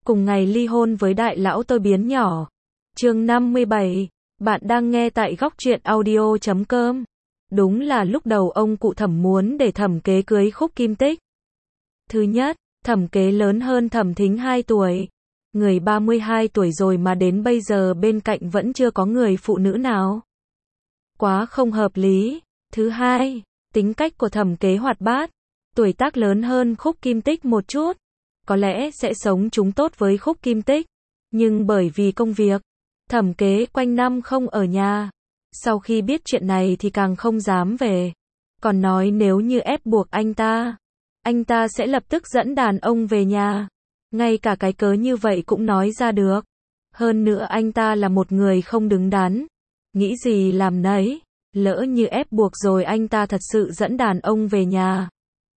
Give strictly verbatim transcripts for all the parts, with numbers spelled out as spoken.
cùng ngày ly hôn với đại lão tôi biến nhỏ. Chương năm mươi bảy, bạn đang nghe tại góc truyện audio chấm com. Đúng là lúc đầu ông cụ Thẩm muốn để Thẩm Kế cưới Khúc Kim Tích. Thứ nhất, Thẩm Kế lớn hơn Thẩm Thính hai tuổi. Người ba mươi hai tuổi rồi mà đến bây giờ bên cạnh vẫn chưa có người phụ nữ nào. Quá không hợp lý. Thứ hai, tính cách của Thẩm Kế hoạt bát, tuổi tác lớn hơn Khúc Kim Tích một chút. Có lẽ sẽ sống chung tốt với Khúc Kim Tích. Nhưng bởi vì công việc, Thẩm Kế quanh năm không ở nhà. Sau khi biết chuyện này thì càng không dám về. Còn nói nếu như ép buộc anh ta, anh ta sẽ lập tức dẫn đàn ông về nhà. Ngay cả cái cớ như vậy cũng nói ra được. Hơn nữa anh ta là một người không đứng đắn. Nghĩ gì làm nấy. Lỡ như ép buộc rồi anh ta thật sự dẫn đàn ông về nhà.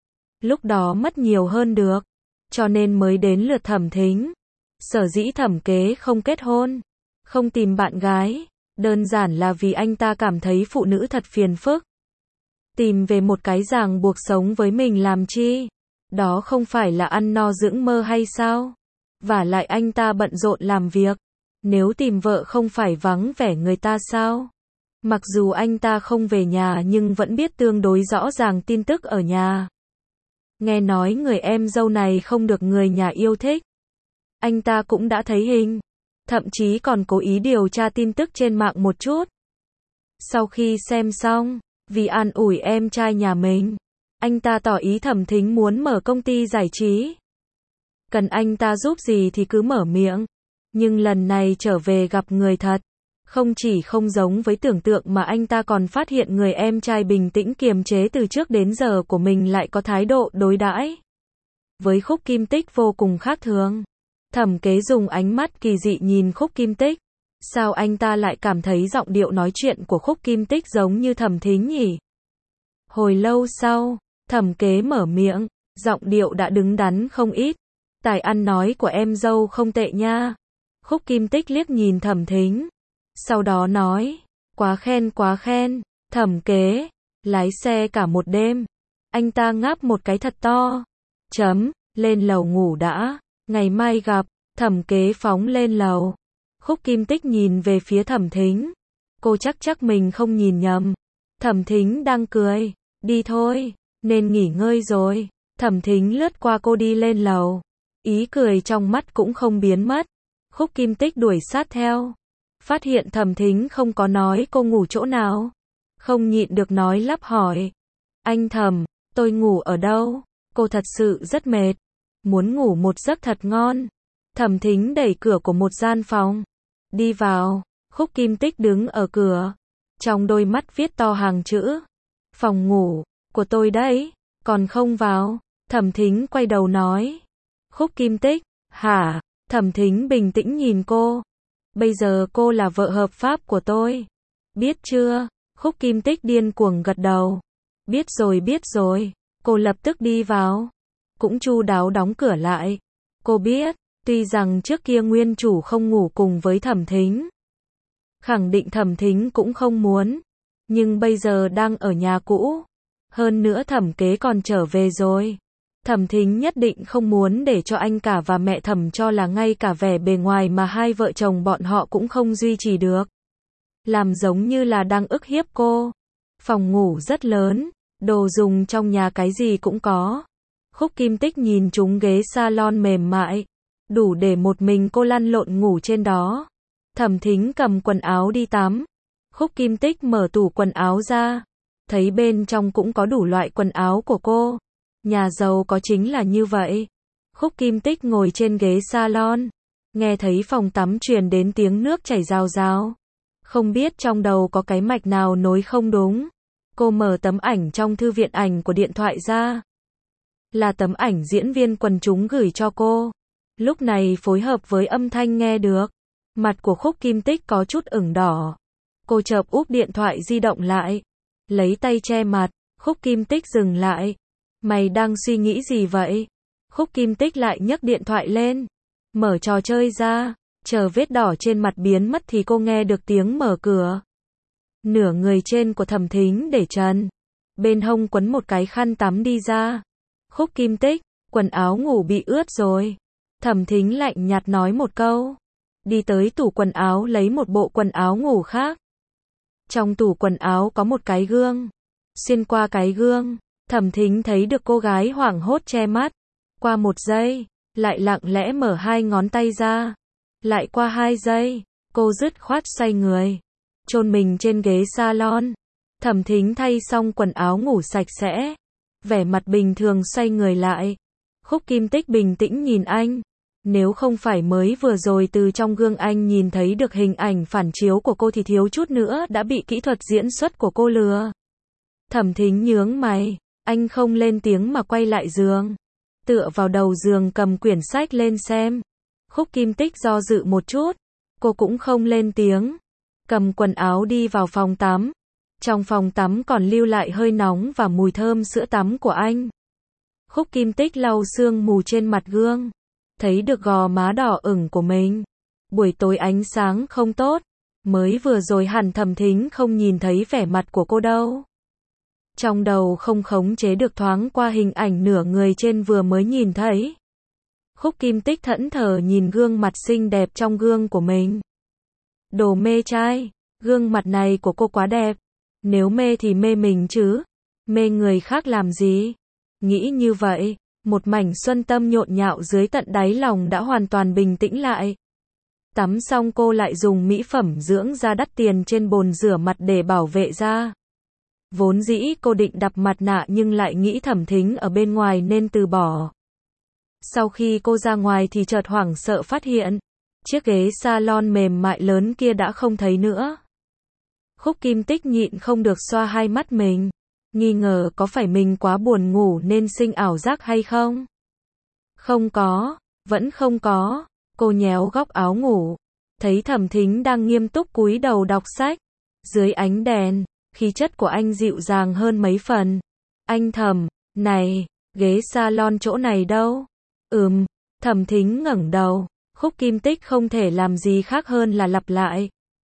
Lúc đó mất nhiều hơn được. Cho nên mới đến lượt Thẩm Thính. Sở dĩ Thẩm Kế không kết hôn, không tìm bạn gái, đơn giản là vì anh ta cảm thấy phụ nữ thật phiền phức. Tìm về một cái ràng buộc sống với mình làm chi? Đó không phải là ăn no dưỡng mơ hay sao? Vả lại anh ta bận rộn làm việc. Nếu tìm vợ không phải vắng vẻ người ta sao? Mặc dù anh ta không về nhà nhưng vẫn biết tương đối rõ ràng tin tức ở nhà. Nghe nói người em dâu này không được người nhà yêu thích. Anh ta cũng đã thấy hình. Thậm chí còn cố ý điều tra tin tức trên mạng một chút. Sau khi xem xong, vì an ủi em trai nhà mình, anh ta tỏ ý Thẩm Thính muốn mở công ty giải trí. Cần anh ta giúp gì thì cứ mở miệng. Nhưng lần này trở về gặp người thật. Không chỉ không giống với tưởng tượng mà anh ta còn phát hiện người em trai bình tĩnh kiềm chế từ trước đến giờ của mình lại có thái độ đối đãi với Khúc Kim Tích vô cùng khác thường. Thẩm Kế dùng ánh mắt kỳ dị nhìn Khúc Kim Tích. Sao anh ta lại cảm thấy giọng điệu nói chuyện của Khúc Kim Tích giống như Thẩm Thính nhỉ? Hồi lâu sau, Thẩm Kế mở miệng, giọng điệu đã đứng đắn không ít. Tài ăn nói của em dâu không tệ nha. Khúc Kim Tích liếc nhìn Thẩm Thính. Sau đó nói, quá khen quá khen. Thẩm Kế, lái xe cả một đêm. Anh ta ngáp một cái thật to. Chấm, lên lầu ngủ đã. Ngày mai gặp. Thẩm Kế phóng lên lầu. Khúc Kim Tích nhìn về phía Thẩm Thính. Cô chắc chắc mình không nhìn nhầm. Thẩm Thính đang cười. Đi thôi, nên nghỉ ngơi rồi. Thẩm Thính lướt qua cô đi lên lầu. Ý cười trong mắt cũng không biến mất. Khúc Kim Tích đuổi sát theo. Phát hiện Thẩm Thính không có nói cô ngủ chỗ nào. Không nhịn được nói lắp hỏi. Anh Thẩm, tôi ngủ ở đâu? Cô thật sự rất mệt. Muốn ngủ một giấc thật ngon. Thẩm Thính đẩy cửa của một gian phòng. Đi vào. Khúc Kim Tích đứng ở cửa. Trong đôi mắt viết to hàng chữ. Phòng ngủ của tôi đấy. Còn không vào. Thẩm Thính quay đầu nói. Khúc Kim Tích, hả? Thẩm Thính bình tĩnh nhìn cô. Bây giờ cô là vợ hợp pháp của tôi. Biết chưa? Khúc Kim Tích điên cuồng gật đầu. Biết rồi biết rồi. Cô lập tức đi vào. Cũng chu đáo đóng cửa lại. Cô biết, tuy rằng trước kia nguyên chủ không ngủ cùng với Thẩm Thính. Khẳng định Thẩm Thính cũng không muốn. Nhưng bây giờ đang ở nhà cũ. Hơn nữa Thẩm Kế còn trở về rồi. Thẩm Thính nhất định không muốn để cho anh cả và mẹ Thẩm cho là ngay cả vẻ bề ngoài mà hai vợ chồng bọn họ cũng không duy trì được. Làm giống như là đang ức hiếp cô. Phòng ngủ rất lớn, đồ dùng trong nhà cái gì cũng có. Khúc Kim Tích nhìn chúng ghế salon mềm mại, đủ để một mình cô lăn lộn ngủ trên đó. Thẩm Thính cầm quần áo đi tắm. Khúc Kim Tích mở tủ quần áo ra, thấy bên trong cũng có đủ loại quần áo của cô. Nhà giàu có chính là như vậy. Khúc Kim Tích ngồi trên ghế salon, nghe thấy phòng tắm truyền đến tiếng nước chảy rào rào. Không biết trong đầu có cái mạch nào nối không đúng. Cô mở tấm ảnh trong thư viện ảnh của điện thoại ra. Là tấm ảnh diễn viên quần chúng gửi cho cô. Lúc này phối hợp với âm thanh nghe được. Mặt của Khúc Kim Tích có chút ửng đỏ. Cô chợp úp điện thoại di động lại. Lấy tay che mặt. Khúc Kim Tích dừng lại. Mày đang suy nghĩ gì vậy? Khúc Kim Tích lại nhấc điện thoại lên. Mở trò chơi ra. Chờ vết đỏ trên mặt biến mất thì cô nghe được tiếng mở cửa. Nửa người trên của Thẩm Thính để trần. Bên hông quấn một cái khăn tắm đi ra. Khúc Kim Tích, quần áo ngủ bị ướt rồi. Thẩm Thính lạnh nhạt nói một câu. Đi tới tủ quần áo lấy một bộ quần áo ngủ khác. Trong tủ quần áo có một cái gương. Xuyên qua cái gương, Thẩm Thính thấy được cô gái hoảng hốt che mắt. Qua một giây, lại lặng lẽ mở hai ngón tay ra. Lại qua hai giây, cô dứt khoát xoay người, chôn mình trên ghế salon. Thẩm Thính thay xong quần áo ngủ sạch sẽ, vẻ mặt bình thường xoay người lại. Khúc Kim Tích bình tĩnh nhìn anh. Nếu không phải mới vừa rồi từ trong gương anh nhìn thấy được hình ảnh phản chiếu của cô thì thiếu chút nữa đã bị kỹ thuật diễn xuất của cô lừa. Thẩm Thính nhướng mày, anh không lên tiếng mà quay lại giường. Tựa vào đầu giường cầm quyển sách lên xem. Khúc Kim Tích do dự một chút, cô cũng không lên tiếng. Cầm quần áo đi vào phòng tắm. Trong phòng tắm còn lưu lại hơi nóng và mùi thơm sữa tắm của anh. Khúc Kim Tích lau sương mù trên mặt gương. Thấy được gò má đỏ ửng của mình. Buổi tối ánh sáng không tốt. Mới vừa rồi hẳn Thẩm Thính không nhìn thấy vẻ mặt của cô đâu. Trong đầu không khống chế được thoáng qua hình ảnh nửa người trên vừa mới nhìn thấy. Khúc Kim Tích thẫn thờ nhìn gương mặt xinh đẹp trong gương của mình. Đồ mê trai, gương mặt này của cô quá đẹp. Nếu mê thì mê mình chứ. Mê người khác làm gì? Nghĩ như vậy, một mảnh xuân tâm nhộn nhạo dưới tận đáy lòng đã hoàn toàn bình tĩnh lại. Tắm xong cô lại dùng mỹ phẩm dưỡng da đắt tiền trên bồn rửa mặt để bảo vệ da. Vốn dĩ cô định đắp mặt nạ nhưng lại nghĩ Thẩm Thính ở bên ngoài nên từ bỏ. Sau khi cô ra ngoài thì chợt hoảng sợ phát hiện, chiếc ghế salon mềm mại lớn kia đã không thấy nữa. Khúc Kim Tích nhịn không được xoa hai mắt mình, nghi ngờ có phải mình quá buồn ngủ nên sinh ảo giác hay không? Không có, vẫn không có. Cô nhéo góc áo ngủ, thấy Thẩm Thính đang nghiêm túc cúi đầu đọc sách. Dưới ánh đèn, khí chất của anh dịu dàng hơn mấy phần. Anh thầm, này, ghế salon chỗ này đâu? Ừm, Thẩm Thính ngẩng đầu. Khúc Kim Tích không thể làm gì khác hơn là lặp lại.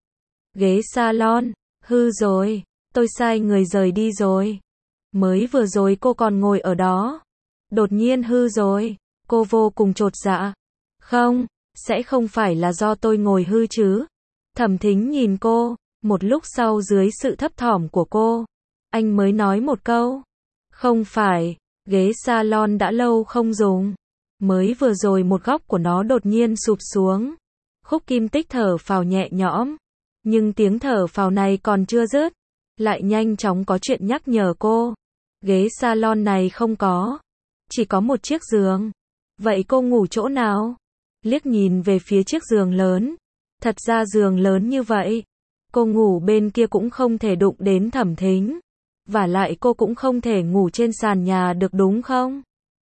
Ghế salon, hư rồi, tôi sai người rời đi rồi. Mới vừa rồi cô còn ngồi ở đó. Đột nhiên hư rồi, cô vô cùng chột dạ. Không, sẽ không phải là do tôi ngồi hư chứ. Thẩm Thính nhìn cô, một lúc sau dưới sự thấp thỏm của cô, anh mới nói một câu. Không phải, ghế salon đã lâu không dùng. Mới vừa rồi một góc của nó đột nhiên sụp xuống. Khúc Kim Tích thở phào nhẹ nhõm. Nhưng tiếng thở phào này còn chưa dứt, lại nhanh chóng có chuyện nhắc nhở cô. Ghế salon này không có. Chỉ có một chiếc giường. Vậy cô ngủ chỗ nào? Liếc nhìn về phía chiếc giường lớn. Thật ra giường lớn như vậy, cô ngủ bên kia cũng không thể đụng đến Thẩm Thính. Vả lại cô cũng không thể ngủ trên sàn nhà được đúng không?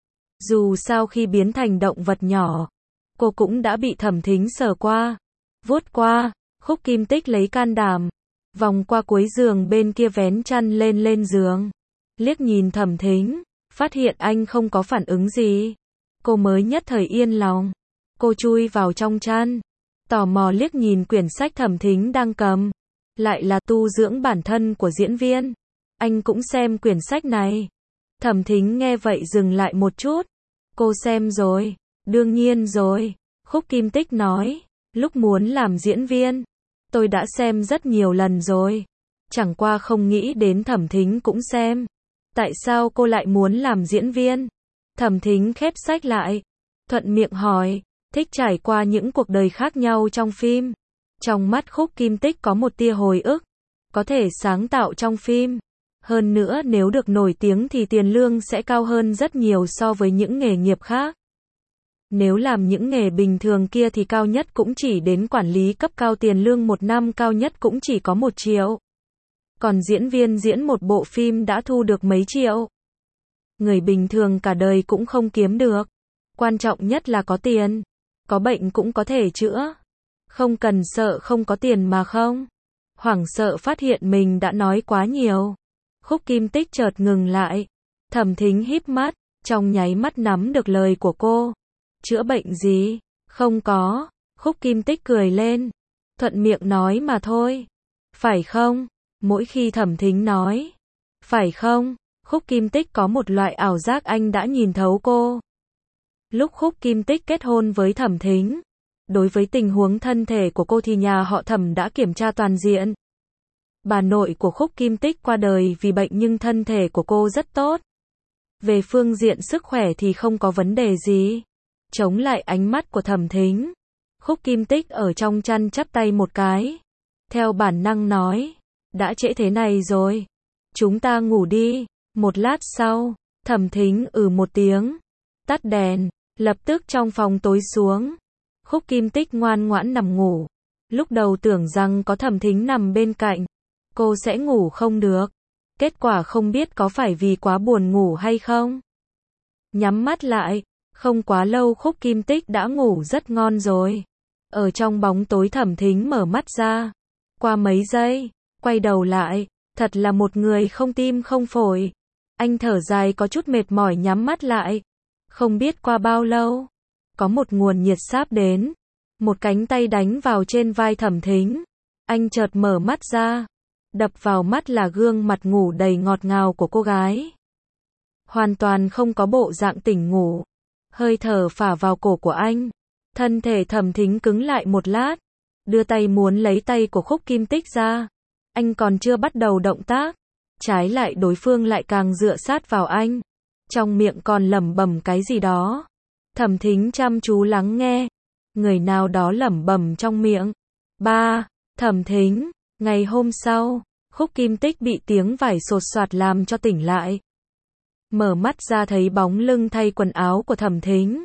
Dù sao khi biến thành động vật nhỏ, cô cũng đã bị Thẩm Thính sờ qua, vuốt qua. Khúc Kim Tích lấy can đảm, vòng qua cuối giường bên kia vén chăn lên lên giường. Liếc nhìn Thẩm Thính, phát hiện anh không có phản ứng gì. Cô mới nhất thời yên lòng. Cô chui vào trong chăn, tò mò liếc nhìn quyển sách Thẩm Thính đang cầm. Lại là tu dưỡng bản thân của diễn viên. Anh cũng xem quyển sách này. Thẩm Thính nghe vậy dừng lại một chút. Cô xem rồi. Đương nhiên rồi. Khúc Kim Tích nói. Lúc muốn làm diễn viên, tôi đã xem rất nhiều lần rồi. Chẳng qua không nghĩ đến Thẩm Thính cũng xem. Tại sao cô lại muốn làm diễn viên? Thẩm Thính khép sách lại, thuận miệng hỏi. Thích trải qua những cuộc đời khác nhau trong phim. Trong mắt Khúc Kim Tích có một tia hồi ức. Có thể sáng tạo trong phim. Hơn nữa nếu được nổi tiếng thì tiền lương sẽ cao hơn rất nhiều so với những nghề nghiệp khác. Nếu làm những nghề bình thường kia thì cao nhất cũng chỉ đến quản lý cấp cao, tiền lương một năm cao nhất cũng chỉ có một triệu. Còn diễn viên diễn một bộ phim đã thu được mấy triệu. Người bình thường cả đời cũng không kiếm được. Quan trọng nhất là có tiền. Có bệnh cũng có thể chữa. Không cần sợ không có tiền mà không. Hoảng sợ phát hiện mình đã nói quá nhiều. Khúc Kim Tích chợt ngừng lại. Thẩm Thính híp mắt, trong nháy mắt nắm được lời của cô. Chữa bệnh gì? Không có. Khúc Kim Tích cười lên. Thuận miệng nói mà thôi. Phải không? Mỗi khi Thẩm Thính nói. Phải không? Khúc Kim Tích có một loại ảo giác anh đã nhìn thấu cô. Lúc Khúc Kim Tích kết hôn với Thẩm Thính, đối với tình huống thân thể của cô thì nhà họ Thẩm đã kiểm tra toàn diện. Bà nội của Khúc Kim Tích qua đời vì bệnh nhưng thân thể của cô rất tốt. Về phương diện sức khỏe thì không có vấn đề gì. Chống lại ánh mắt của Thẩm Thính, Khúc Kim Tích ở trong chăn chắp tay một cái. Theo bản năng nói, đã trễ thế này rồi, chúng ta ngủ đi. Một lát sau, Thẩm Thính ừ một tiếng, tắt đèn, lập tức trong phòng tối xuống. Khúc Kim Tích ngoan ngoãn nằm ngủ. Lúc đầu tưởng rằng có Thẩm Thính nằm bên cạnh, cô sẽ ngủ không được. Kết quả không biết có phải vì quá buồn ngủ hay không. Nhắm mắt lại, không quá lâu Khúc Kim Tích đã ngủ rất ngon rồi. Ở trong bóng tối Thẩm Thính mở mắt ra. Qua mấy giây, quay đầu lại, thật là một người không tim không phổi. Anh thở dài có chút mệt mỏi nhắm mắt lại. Không biết qua bao lâu, có một nguồn nhiệt sáp đến. Một cánh tay đánh vào trên vai Thẩm Thính. Anh chợt mở mắt ra. Đập vào mắt là gương mặt ngủ đầy ngọt ngào của cô gái. Hoàn toàn không có bộ dạng tỉnh ngủ. Hơi thở phả vào cổ của anh. Thân thể Thẩm Thính cứng lại một lát. Đưa tay muốn lấy tay của Khúc Kim Tích ra. Anh còn chưa bắt đầu động tác. Trái lại đối phương lại càng dựa sát vào anh. Trong miệng còn lẩm bẩm cái gì đó. Thẩm Thính chăm chú lắng nghe. Người nào đó lẩm bẩm trong miệng. Ba, Thẩm Thính. Ngày hôm sau, Khúc Kim Tích bị tiếng vải sột soạt làm cho tỉnh lại. Mở mắt ra thấy bóng lưng thay quần áo của Thẩm Thính.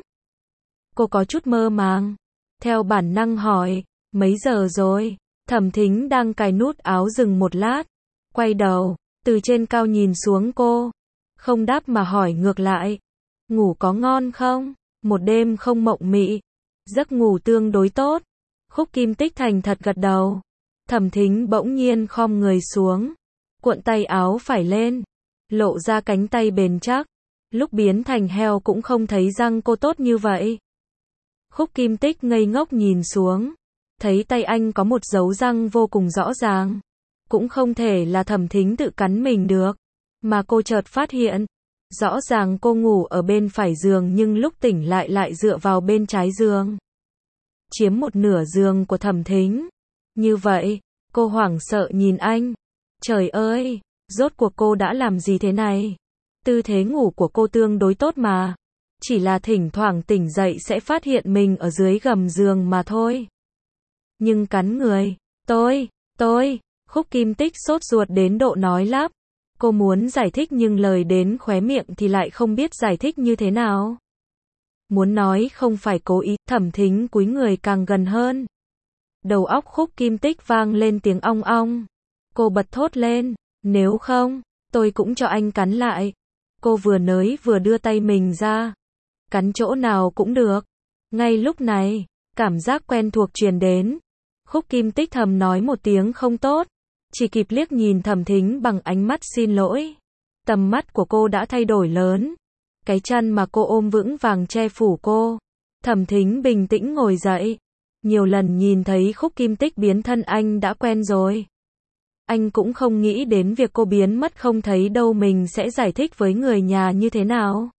Cô có chút mơ màng. Theo bản năng hỏi, mấy giờ rồi? Thẩm Thính đang cài nút áo dừng một lát. Quay đầu, từ trên cao nhìn xuống cô. Không đáp mà hỏi ngược lại. Ngủ có ngon không? Một đêm không mộng mị. Giấc ngủ tương đối tốt. Khúc Kim Tích thành thật gật đầu. Thẩm Thính bỗng nhiên khom người xuống. Cuộn tay áo phải lên. Lộ ra cánh tay bền chắc. Lúc biến thành heo cũng không thấy răng cô tốt như vậy. Khúc Kim Tích ngây ngốc nhìn xuống. Thấy tay anh có một dấu răng vô cùng rõ ràng. Cũng không thể là Thẩm Thính tự cắn mình được. Mà cô chợt phát hiện. Rõ ràng cô ngủ ở bên phải giường nhưng lúc tỉnh lại lại dựa vào bên trái giường. Chiếm một nửa giường của Thẩm Thính. Như vậy, cô hoảng sợ nhìn anh. Trời ơi, rốt cuộc cô đã làm gì thế này? Tư thế ngủ của cô tương đối tốt mà. Chỉ là thỉnh thoảng tỉnh dậy sẽ phát hiện mình ở dưới gầm giường mà thôi. Nhưng cắn người, tôi, tôi, Khúc Kim Tích sốt ruột đến độ nói lắp. Cô muốn giải thích nhưng lời đến khóe miệng thì lại không biết giải thích như thế nào. Muốn nói không phải cố ý, Thẩm Thính cúi người càng gần hơn. Đầu óc Khúc Kim Tích vang lên tiếng ong ong. Cô bật thốt lên, nếu không, tôi cũng cho anh cắn lại. Cô vừa nới vừa đưa tay mình ra. Cắn chỗ nào cũng được. Ngay lúc này, cảm giác quen thuộc truyền đến. Khúc Kim Tích thầm nói một tiếng không tốt. Chỉ kịp liếc nhìn Thẩm Thính bằng ánh mắt xin lỗi. Tầm mắt của cô đã thay đổi lớn. Cái chăn mà cô ôm vững vàng che phủ cô. Thẩm Thính bình tĩnh ngồi dậy. Nhiều lần nhìn thấy Khúc Kim Tích biến thân anh đã quen rồi. Anh cũng không nghĩ đến việc cô biến mất không thấy đâu mình sẽ giải thích với người nhà như thế nào.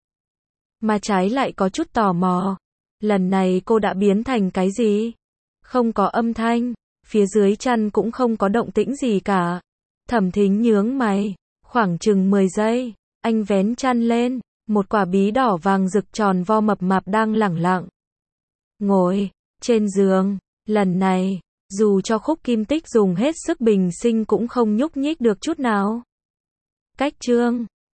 Mà trái lại có chút tò mò. Lần này cô đã biến thành cái gì? Không có âm thanh. Phía dưới chăn cũng không có động tĩnh gì cả. Thẩm Thính nhướng mày. Khoảng chừng mười giây. Anh vén chăn lên. Một quả bí đỏ vàng rực tròn vo mập mạp đang lẳng lặng ngồi trên giường. Lần này, dù cho Khúc Kim Tích dùng hết sức bình sinh cũng không nhúc nhích được chút nào. Cách chương